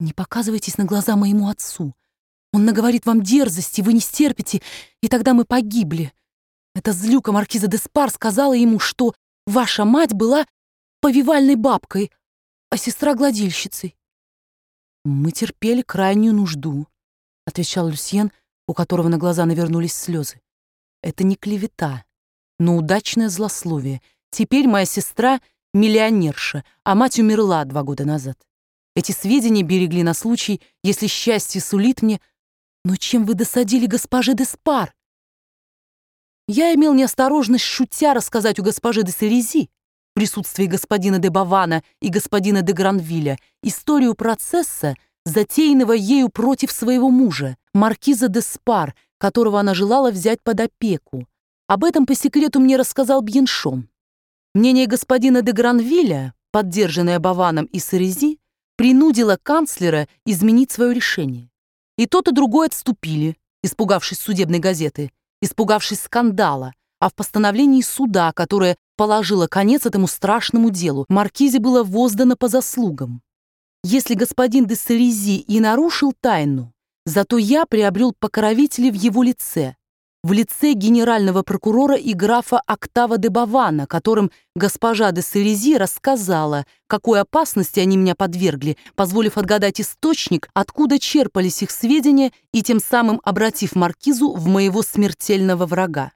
Не показывайтесь на глаза моему отцу. Он наговорит вам дерзости, вы не стерпите, и тогда мы погибли. Эта злюка маркиза де Спар сказала ему, что ваша мать была повивальной бабкой, а сестра гладильщицей. Мы терпели крайнюю нужду, отвечал Люсьен, у которого на глаза навернулись слезы. Это не клевета, но удачное злословие. Теперь моя сестра миллионерша, а мать умерла 2 года назад. Эти сведения берегли на случай, если счастье сулит мне. Но чем вы досадили госпоже де Спар? Я имел неосторожность, шутя, рассказать у госпожи де Серези в присутствии господина де Бавана и господина де Гранвилля историю процесса, затеянного ею против своего мужа, маркиза де Спар, которого она желала взять под опеку. Об этом по секрету мне рассказал Бьеншон. Мнение господина де Гранвилля, поддержанное Баваном и Серези, принудило канцлера изменить свое решение. И тот, и другой отступили, испугавшись судебной газеты, испугавшись скандала, а в постановлении суда, которое положило конец этому страшному делу, маркизе было воздано по заслугам. Если господин де Серези и нарушил тайну, зато я приобрел покровителей в его лице, в лице генерального прокурора и графа Октава де Бавана, которым госпожа де Серези рассказала, какой опасности они меня подвергли, позволив отгадать источник, откуда черпались их сведения, и тем самым обратив маркизу в моего смертельного врага.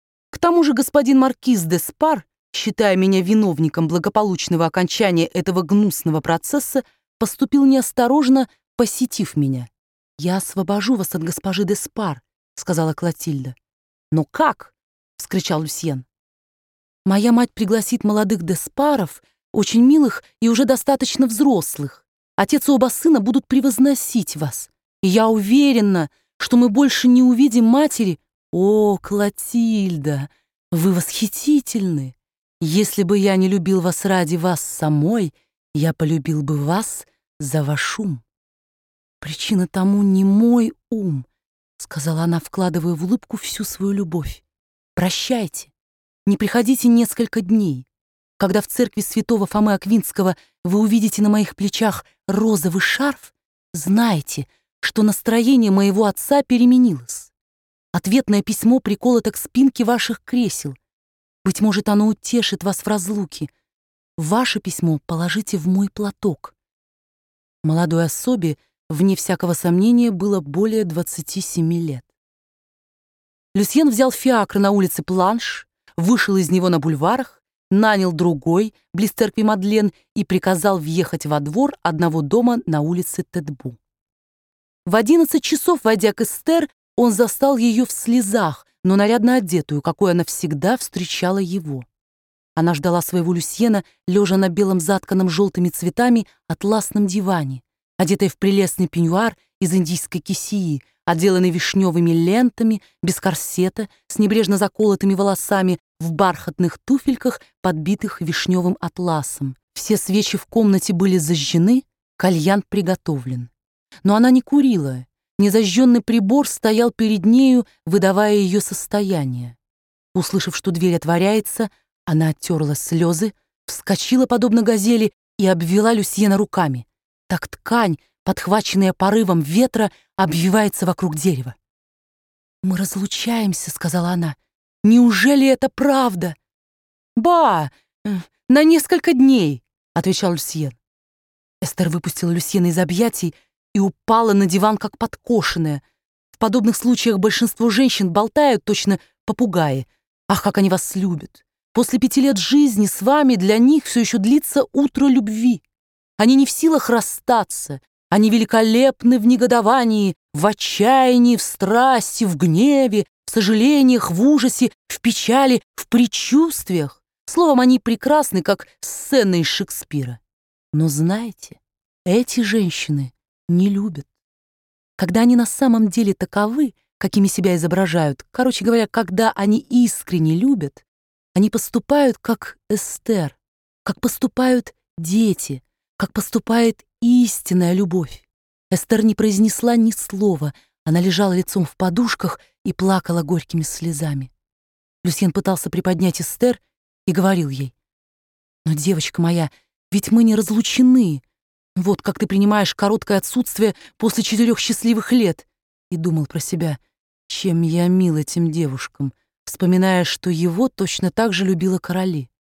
К тому же господин маркиз де Спар, считая меня виновником благополучного окончания этого гнусного процесса, поступил неосторожно, посетив меня. «Я освобожу вас от госпожи де Спар», — сказала Клотильда. «Но как?» — вскричал Люсьен. «Моя мать пригласит молодых де Спаров, очень милых и уже достаточно взрослых. Отец и оба сына будут превозносить вас. И я уверена, что мы больше не увидим матери. О, Клотильда, вы восхитительны! Если бы я не любил вас ради вас самой, я полюбил бы вас за ваш ум. Причина тому не мой ум», — сказала она, вкладывая в улыбку всю свою любовь. «Прощайте, не приходите несколько дней. Когда в церкви святого Фомы Аквинского вы увидите на моих плечах розовый шарф, знайте, что настроение моего отца переменилось. Ответное письмо приколото к спинке ваших кресел. Быть может, оно утешит вас в разлуке. Ваше письмо положите в мой платок». Молодой особе, вне всякого сомнения, было более 27 лет. Люсьен взял фиакр на улице Планш, вышел из него на бульварах, нанял другой, близ церкви Мадлен, и приказал въехать во двор одного дома на улице Тетбу. В 11 часов, войдя к Эстер, он застал ее в слезах, но нарядно одетую, какой она всегда встречала его. Она ждала своего Люсьена, лежа на белом затканном желтыми цветами атласном диване, одетая в прелестный пеньюар из индийской кисеи, отделанный вишневыми лентами, без корсета, с небрежно заколотыми волосами, в бархатных туфельках, подбитых вишневым атласом. Все свечи в комнате были зажжены, кальян приготовлен. Но она не курила, незажженный прибор стоял перед нею, выдавая ее состояние. Услышав, что дверь отворяется, она оттерла слезы, вскочила, подобно газели, и обвела Люсьена руками. Так ткань, подхваченная порывом ветра, обвивается вокруг дерева. «Мы разлучаемся», — сказала она. «Неужели это правда?» «Ба, на несколько дней», — отвечал Люсьен. Эстер выпустила Люсьена из объятий и упала на диван, как подкошенная. В подобных случаях большинство женщин болтают точно попугаи. Ах, как они вас любят! После 5 лет жизни с вами для них все еще длится утро любви. Они не в силах расстаться. Они великолепны в негодовании, в отчаянии, в страсти, в гневе, в сожалениях, в ужасе, в печали, в предчувствиях. Словом, они прекрасны, как сцены из Шекспира. Но знаете, эти женщины не любят. Когда они на самом деле таковы, какими себя изображают, короче говоря, когда они искренне любят, они поступают как Эстер, как поступают дети, как поступает истинная любовь. Эстер не произнесла ни слова, она лежала лицом в подушках и плакала горькими слезами. Люсьен пытался приподнять Эстер и говорил ей: «Но, девочка моя, ведь мы не разлучены. Вот как ты принимаешь короткое отсутствие после 4 счастливых лет. И думал про себя, чем я мил этим девушкам, вспоминая, что его точно так же любила Короли.